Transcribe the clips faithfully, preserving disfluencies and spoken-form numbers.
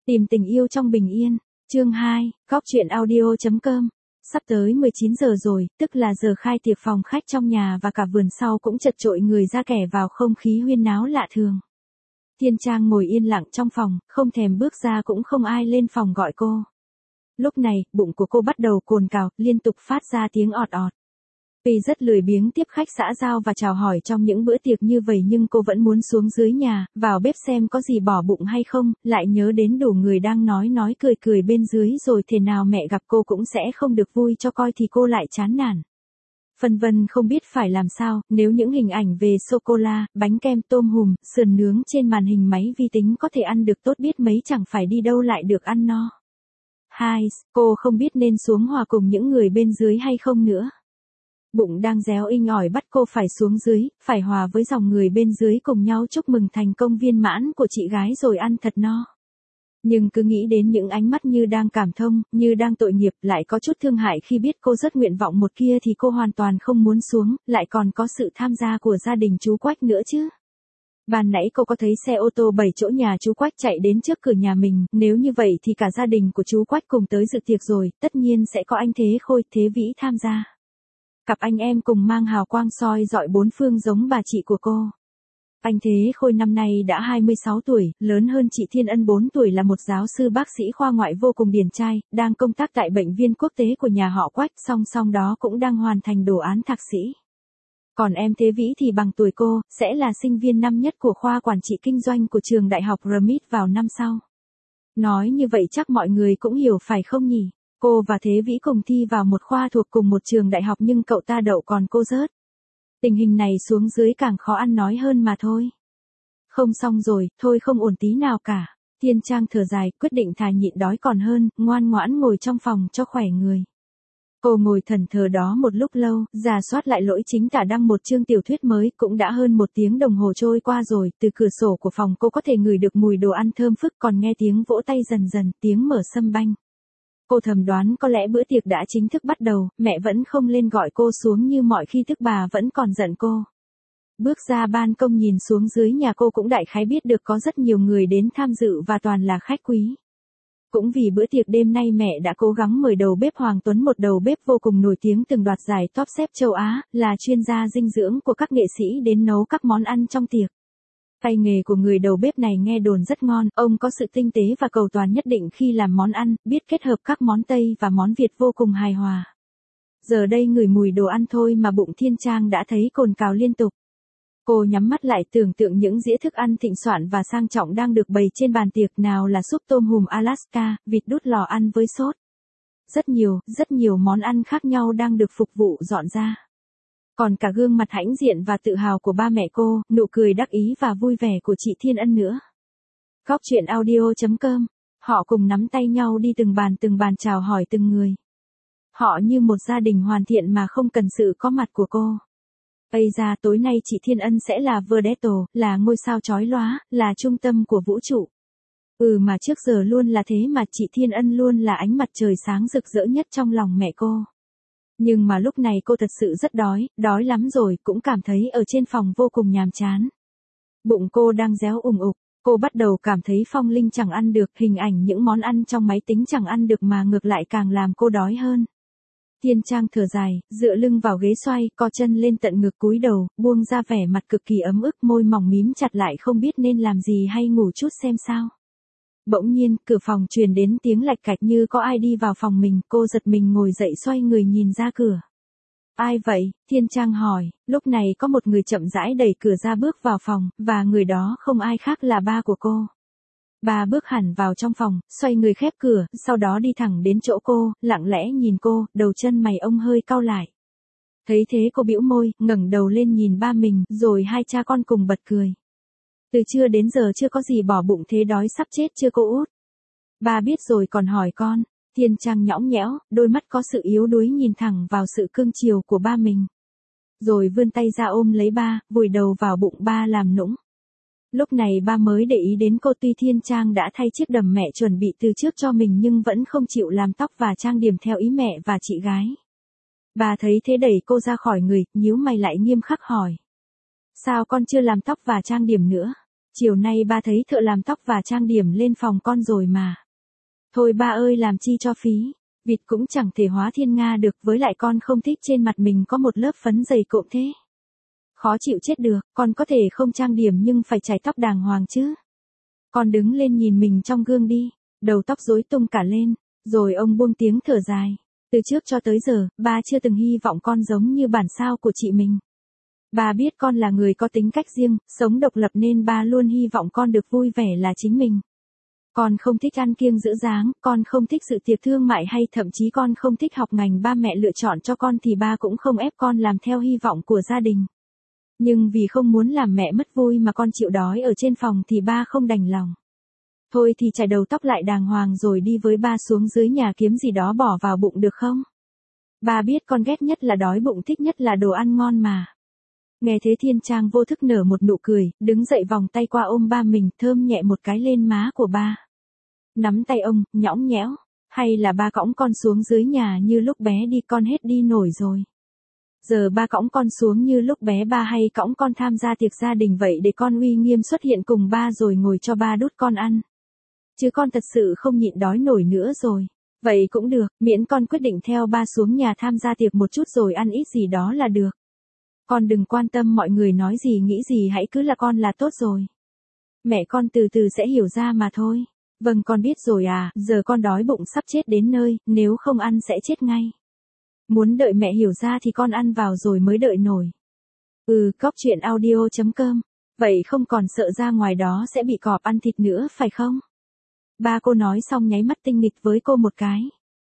Tìm tình yêu trong bình yên. Chương hai, góc truyện audio chấm com. Sắp tới mười chín giờ rồi, tức là giờ khai tiệc, phòng khách trong nhà và cả vườn sau cũng chật chội người ra kẻ vào, không khí huyên náo lạ thường. Thiên Trang ngồi yên lặng trong phòng, không thèm bước ra, cũng không ai lên phòng gọi cô. Lúc này, bụng của cô bắt đầu cồn cào, liên tục phát ra tiếng ọt ọt. Vì rất lười biếng tiếp khách xã giao và chào hỏi trong những bữa tiệc như vậy, nhưng cô vẫn muốn xuống dưới nhà, vào bếp xem có gì bỏ bụng hay không, lại nhớ đến đủ người đang nói nói cười cười bên dưới rồi thế nào mẹ gặp cô cũng sẽ không được vui cho coi thì cô lại chán nản. Phân vân không biết phải làm sao, nếu những hình ảnh về sô-cô-la, bánh kem, tôm hùm, sườn nướng trên màn hình máy vi tính có thể ăn được tốt biết mấy, chẳng phải đi đâu lại được ăn no. Hai, cô không biết nên xuống hòa cùng những người bên dưới hay không nữa. Bụng đang réo inh ỏi bắt cô phải xuống dưới, phải hòa với dòng người bên dưới cùng nhau chúc mừng thành công viên mãn của chị gái rồi ăn thật no. Nhưng cứ nghĩ đến những ánh mắt như đang cảm thông, như đang tội nghiệp, lại có chút thương hại khi biết cô rất nguyện vọng một kia thì cô hoàn toàn không muốn xuống, lại còn có sự tham gia của gia đình chú Quách nữa chứ. Ban nãy cô có thấy xe ô tô bảy chỗ nhà chú Quách chạy đến trước cửa nhà mình, nếu như vậy thì cả gia đình của chú Quách cùng tới dự tiệc rồi, tất nhiên sẽ có anh Thế Khôi, Thế Vĩ tham gia. Cặp anh em cùng mang hào quang soi dọi bốn phương giống bà chị của cô. Anh Thế Khôi năm nay đã hai mươi sáu tuổi, lớn hơn chị Thiên Ân bốn tuổi, là một giáo sư bác sĩ khoa ngoại vô cùng điển trai, đang công tác tại bệnh viện quốc tế của nhà họ Quách, song song đó cũng đang hoàn thành đồ án thạc sĩ. Còn em Thế Vĩ thì bằng tuổi cô, sẽ là sinh viên năm nhất của khoa quản trị kinh doanh của trường đại học rờ em i tê vào năm sau. Nói như vậy chắc mọi người cũng hiểu phải không nhỉ? Cô và Thế Vĩ cùng thi vào một khoa thuộc cùng một trường đại học nhưng cậu ta đậu còn cô rớt. Tình hình này xuống dưới càng khó ăn nói hơn mà thôi. Không xong rồi, thôi không ổn tí nào cả. Thiên Trang thở dài, quyết định thà nhịn đói còn hơn, ngoan ngoãn ngồi trong phòng cho khỏe người. Cô ngồi thẫn thờ đó một lúc lâu, rà soát lại lỗi chính tả đăng một chương tiểu thuyết mới, cũng đã hơn một tiếng đồng hồ trôi qua rồi, từ cửa sổ của phòng cô có thể ngửi được mùi đồ ăn thơm phức, còn nghe tiếng vỗ tay dần dần, tiếng mở sâm banh. Cô thầm đoán có lẽ bữa tiệc đã chính thức bắt đầu, mẹ vẫn không lên gọi cô xuống như mọi khi, tức bà vẫn còn giận cô. Bước ra ban công nhìn xuống dưới nhà cô cũng đại khái biết được có rất nhiều người đến tham dự và toàn là khách quý. Cũng vì bữa tiệc đêm nay mẹ đã cố gắng mời đầu bếp Hoàng Tuấn, một đầu bếp vô cùng nổi tiếng từng đoạt giải top chef châu Á, là chuyên gia dinh dưỡng của các nghệ sĩ, đến nấu các món ăn trong tiệc. Tay nghề của người đầu bếp này nghe đồn rất ngon, ông có sự tinh tế và cầu toàn nhất định khi làm món ăn, biết kết hợp các món Tây và món Việt vô cùng hài hòa. Giờ đây ngửi mùi đồ ăn thôi mà bụng Thiên Trang đã thấy cồn cào liên tục. Cô nhắm mắt lại tưởng tượng những dĩa thức ăn thịnh soạn và sang trọng đang được bày trên bàn tiệc, nào là súp tôm hùm Alaska, vịt đút lò ăn với sốt. Rất nhiều, rất nhiều món ăn khác nhau đang được phục vụ dọn ra. Còn cả gương mặt hãnh diện và tự hào của ba mẹ cô, nụ cười đắc ý và vui vẻ của chị Thiên Ân nữa. Góc truyện audio chấm com. Họ cùng nắm tay nhau đi từng bàn từng bàn chào hỏi từng người. Họ như một gia đình hoàn thiện mà không cần sự có mặt của cô. Ây ra, tối nay chị Thiên Ân sẽ là vedette, là ngôi sao chói lóa, là trung tâm của vũ trụ. Ừ mà trước giờ luôn là thế mà, chị Thiên Ân luôn là ánh mặt trời sáng rực rỡ nhất trong lòng mẹ cô. Nhưng mà lúc này cô thật sự rất đói, đói lắm rồi, cũng cảm thấy ở trên phòng vô cùng nhàm chán. Bụng cô đang réo ùng ục, cô bắt đầu cảm thấy phong linh chẳng ăn được, hình ảnh những món ăn trong máy tính chẳng ăn được mà ngược lại càng làm cô đói hơn. Thiên Trang thở dài, dựa lưng vào ghế xoay, co chân lên tận ngực, cúi đầu, buông ra vẻ mặt cực kỳ ấm ức, môi mỏng mím chặt lại không biết nên làm gì hay ngủ chút xem sao. Bỗng nhiên, cửa phòng truyền đến tiếng lạch cạch như có ai đi vào phòng mình, cô giật mình ngồi dậy xoay người nhìn ra cửa. Ai vậy? Thiên Trang hỏi, lúc này có một người chậm rãi đẩy cửa ra bước vào phòng, và người đó không ai khác là ba của cô. Ba bước hẳn vào trong phòng, xoay người khép cửa, sau đó đi thẳng đến chỗ cô, lặng lẽ nhìn cô, đầu chân mày ông hơi cau lại. Thấy thế cô bĩu môi, ngẩng đầu lên nhìn ba mình, rồi hai cha con cùng bật cười. Từ trưa đến giờ chưa có gì bỏ bụng thế, đói sắp chết chưa cô út? Ba biết rồi còn hỏi con. Thiên Trang nhõng nhẽo, đôi mắt có sự yếu đuối nhìn thẳng vào sự cưng chiều của ba mình. Rồi vươn tay ra ôm lấy ba, vùi đầu vào bụng ba làm nũng. Lúc này ba mới để ý đến cô, tuy Thiên Trang đã thay chiếc đầm mẹ chuẩn bị từ trước cho mình nhưng vẫn không chịu làm tóc và trang điểm theo ý mẹ và chị gái. Ba thấy thế đẩy cô ra khỏi người, nhíu mày lại nghiêm khắc hỏi. Sao con chưa làm tóc và trang điểm nữa? Chiều nay ba thấy thợ làm tóc và trang điểm lên phòng con rồi mà. Thôi ba ơi làm chi cho phí, vịt cũng chẳng thể hóa thiên nga được, với lại con không thích trên mặt mình có một lớp phấn dày cộm thế. Khó chịu chết được, con có thể không trang điểm nhưng phải chải tóc đàng hoàng chứ. Con đứng lên nhìn mình trong gương đi, đầu tóc rối tung cả lên, rồi ông buông tiếng thở dài. Từ trước cho tới giờ, ba chưa từng hy vọng con giống như bản sao của chị mình. Ba biết con là người có tính cách riêng, sống độc lập nên ba luôn hy vọng con được vui vẻ là chính mình. Con không thích ăn kiêng giữ dáng, con không thích sự tiệc thương mại hay thậm chí con không thích học ngành ba mẹ lựa chọn cho con thì ba cũng không ép con làm theo hy vọng của gia đình. Nhưng vì không muốn làm mẹ mất vui mà con chịu đói ở trên phòng thì ba không đành lòng. Thôi thì chải đầu tóc lại đàng hoàng rồi đi với ba xuống dưới nhà kiếm gì đó bỏ vào bụng được không? Ba biết con ghét nhất là đói bụng, thích nhất là đồ ăn ngon mà. Nghe thế Thiên Trang vô thức nở một nụ cười, đứng dậy vòng tay qua ôm ba mình, thơm nhẹ một cái lên má của ba. Nắm tay ông, nhõng nhẽo, hay là ba cõng con xuống dưới nhà như lúc bé đi, con hết đi nổi rồi. Giờ ba cõng con xuống như lúc bé ba hay cõng con tham gia tiệc gia đình vậy để con uy nghiêm xuất hiện cùng ba rồi ngồi cho ba đút con ăn. Chứ con thật sự không nhịn đói nổi nữa rồi. Vậy cũng được, miễn con quyết định theo ba xuống nhà tham gia tiệc một chút rồi ăn ít gì đó là được. Con đừng quan tâm mọi người nói gì nghĩ gì, hãy cứ là con là tốt rồi. Mẹ con từ từ sẽ hiểu ra mà thôi. Vâng con biết rồi à, giờ con đói bụng sắp chết đến nơi, nếu không ăn sẽ chết ngay. Muốn đợi mẹ hiểu ra thì con ăn vào rồi mới đợi nổi. Ừ, cóc truyện audio chấm com. Vậy không còn sợ ra ngoài đó sẽ bị cọp ăn thịt nữa phải không? Ba cô nói xong nháy mắt tinh nghịch với cô một cái.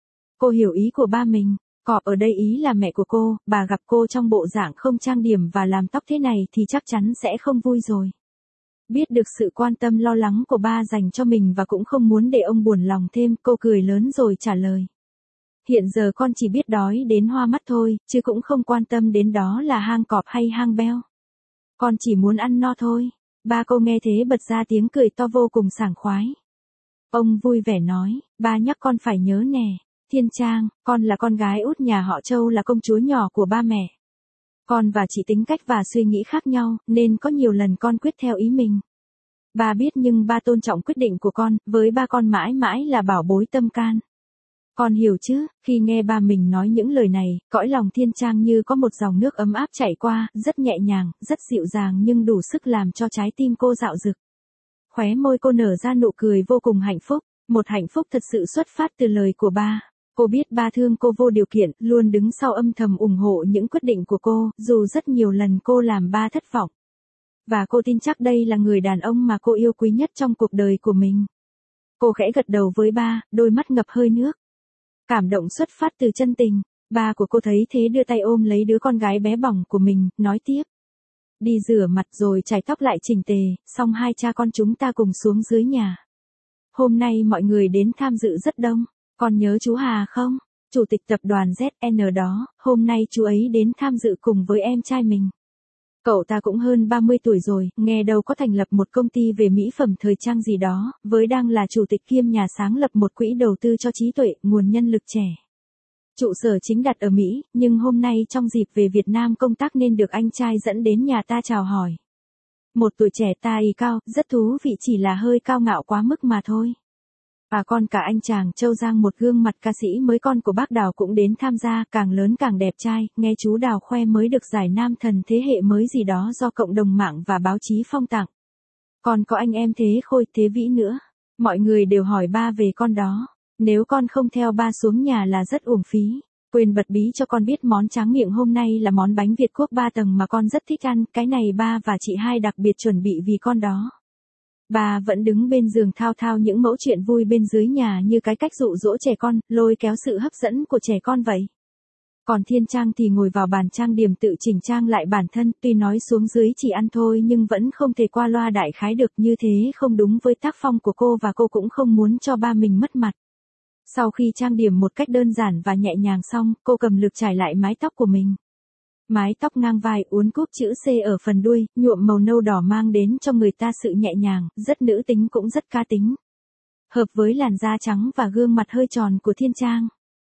Cô hiểu ý của ba mình. Cọp ở đây ý là mẹ của cô, bà gặp cô trong bộ dạng không trang điểm và làm tóc thế này thì chắc chắn sẽ không vui rồi. Biết được sự quan tâm lo lắng của ba dành cho mình và cũng không muốn để ông buồn lòng thêm, cô cười lớn rồi trả lời. Hiện giờ con chỉ biết đói đến hoa mắt thôi, chứ cũng không quan tâm đến đó là hang cọp hay hang beo. Con chỉ muốn ăn no thôi. Ba cô nghe thế bật ra tiếng cười to vô cùng sảng khoái. Ông vui vẻ nói, ba nhắc con phải nhớ nè. Thiên Trang, con là con gái út nhà họ Châu, là công chúa nhỏ của ba mẹ. Con và chị tính cách và suy nghĩ khác nhau, nên có nhiều lần con quyết theo ý mình. Ba biết nhưng ba tôn trọng quyết định của con, với ba con mãi mãi là bảo bối tâm can. Con hiểu chứ, khi nghe ba mình nói những lời này, cõi lòng Thiên Trang như có một dòng nước ấm áp chảy qua, rất nhẹ nhàng, rất dịu dàng nhưng đủ sức làm cho trái tim cô dạo dực. Khóe môi cô nở ra nụ cười vô cùng hạnh phúc, một hạnh phúc thật sự xuất phát từ lời của ba. Cô biết ba thương cô vô điều kiện, luôn đứng sau âm thầm ủng hộ những quyết định của cô, dù rất nhiều lần cô làm ba thất vọng. Và cô tin chắc đây là người đàn ông mà cô yêu quý nhất trong cuộc đời của mình. Cô khẽ gật đầu với ba, đôi mắt ngập hơi nước. Cảm động xuất phát từ chân tình, ba của cô thấy thế đưa tay ôm lấy đứa con gái bé bỏng của mình, nói tiếp. Đi rửa mặt rồi chải tóc lại chỉnh tề, xong hai cha con chúng ta cùng xuống dưới nhà. Hôm nay mọi người đến tham dự rất đông. Con nhớ chú Hà không? Chủ tịch tập đoàn Z N đó, hôm nay chú ấy đến tham dự cùng với em trai mình. Cậu ta cũng hơn ba mươi tuổi rồi, nghe đâu có thành lập một công ty về mỹ phẩm thời trang gì đó, với đang là chủ tịch kiêm nhà sáng lập một quỹ đầu tư cho trí tuệ, nguồn nhân lực trẻ. Trụ sở chính đặt ở Mỹ, nhưng hôm nay trong dịp về Việt Nam công tác nên được anh trai dẫn đến nhà ta chào hỏi. Một tuổi trẻ tai cao, rất thú vị, chỉ là hơi cao ngạo quá mức mà thôi. Và con cả anh chàng Châu Giang, một gương mặt ca sĩ mới con của bác Đào cũng đến tham gia, càng lớn càng đẹp trai, nghe chú Đào khoe mới được giải nam thần thế hệ mới gì đó do cộng đồng mạng và báo chí phong tặng. Còn có anh em Thế Khôi, Thế Vĩ nữa. Mọi người đều hỏi ba về con đó. Nếu con không theo ba xuống nhà là rất uổng phí. Quên bật bí cho con biết món tráng miệng hôm nay là món bánh Việt Quốc ba tầng mà con rất thích ăn, cái này ba và chị hai đặc biệt chuẩn bị vì con đó. Bà vẫn đứng bên giường thao thao những mẫu chuyện vui bên dưới nhà như cái cách dụ dỗ trẻ con, lôi kéo sự hấp dẫn của trẻ con vậy. Còn Thiên Trang thì ngồi vào bàn trang điểm tự chỉnh trang lại bản thân, tuy nói xuống dưới chỉ ăn thôi nhưng vẫn không thể qua loa đại khái được, như thế không đúng với tác phong của cô và cô cũng không muốn cho ba mình mất mặt. Sau khi trang điểm một cách đơn giản và nhẹ nhàng xong, cô cầm lược chải lại mái tóc của mình. Mái tóc ngang vai uốn cúp chữ C ở phần đuôi, nhuộm màu nâu đỏ mang đến cho người ta sự nhẹ nhàng, rất nữ tính cũng rất cá tính. Hợp với làn da trắng và gương mặt hơi tròn của Thiên Trang.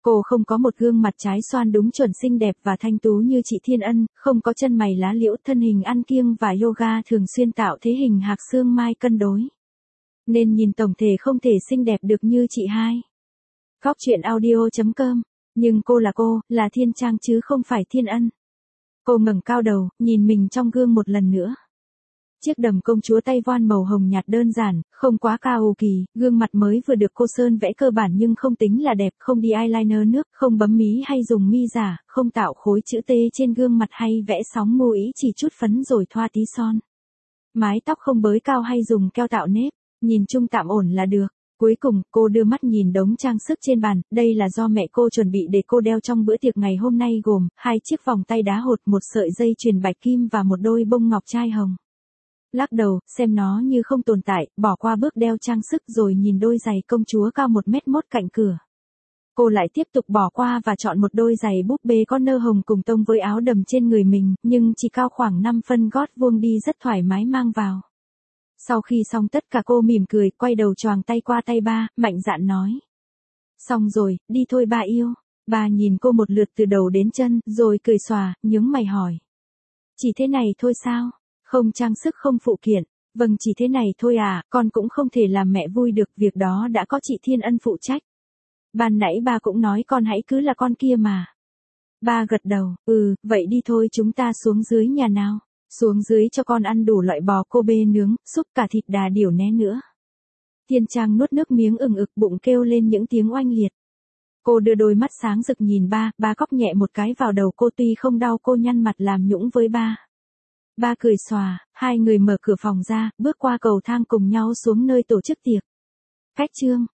Cô không có một gương mặt trái xoan đúng chuẩn xinh đẹp và thanh tú như chị Thiên Ân, không có chân mày lá liễu, thân hình ăn kiêng và yoga thường xuyên tạo thế hình hạc xương mai cân đối. Nên nhìn tổng thể không thể xinh đẹp được như chị hai. Góc truyện audio chấm com. Nhưng cô là cô, là Thiên Trang chứ không phải Thiên Ân. Cô ngẩng cao đầu, nhìn mình trong gương một lần nữa. Chiếc đầm công chúa tay voan màu hồng nhạt đơn giản, không quá cao ồ kỳ, gương mặt mới vừa được cô sơn vẽ cơ bản nhưng không tính là đẹp, không đi eyeliner nước, không bấm mí hay dùng mi giả, không tạo khối chữ T trên gương mặt hay vẽ sóng môi ý, chỉ chút phấn rồi thoa tí son. Mái tóc không bới cao hay dùng keo tạo nếp, nhìn chung tạm ổn là được. Cuối cùng, cô đưa mắt nhìn đống trang sức trên bàn, đây là do mẹ cô chuẩn bị để cô đeo trong bữa tiệc ngày hôm nay gồm hai chiếc vòng tay đá hột, một sợi dây chuyền bạch kim và một đôi bông ngọc trai hồng. Lắc đầu, xem nó như không tồn tại, bỏ qua bước đeo trang sức rồi nhìn đôi giày công chúa cao một mét mốt cạnh cửa. Cô lại tiếp tục bỏ qua và chọn một đôi giày búp bê có nơ hồng cùng tông với áo đầm trên người mình, nhưng chỉ cao khoảng năm phân, gót vuông đi rất thoải mái mang vào. Sau khi xong tất cả cô mỉm cười, quay đầu choàng tay qua tay ba, mạnh dạn nói. Xong rồi, đi thôi ba yêu. Ba nhìn cô một lượt từ đầu đến chân, rồi cười xòa, nhướng mày hỏi. Chỉ thế này thôi sao? Không trang sức không phụ kiện. Vâng chỉ thế này thôi à, con cũng không thể làm mẹ vui được, việc đó đã có chị Thiên Ân phụ trách. Ban nãy ba cũng nói con hãy cứ là con kia mà. Ba gật đầu, ừ, vậy đi thôi chúng ta xuống dưới nhà nào. Xuống dưới cho con ăn đủ loại bò Kobe nướng, súp cả thịt đà điểu né nữa. Thiên Trang nuốt nước miếng ừng ực, bụng kêu lên những tiếng oanh liệt. Cô đưa đôi mắt sáng rực nhìn ba, ba cóc nhẹ một cái vào đầu cô, tuy không đau cô nhăn mặt làm nhũng với ba. Ba cười xòa, hai người mở cửa phòng ra, bước qua cầu thang cùng nhau xuống nơi tổ chức tiệc. Khách trương,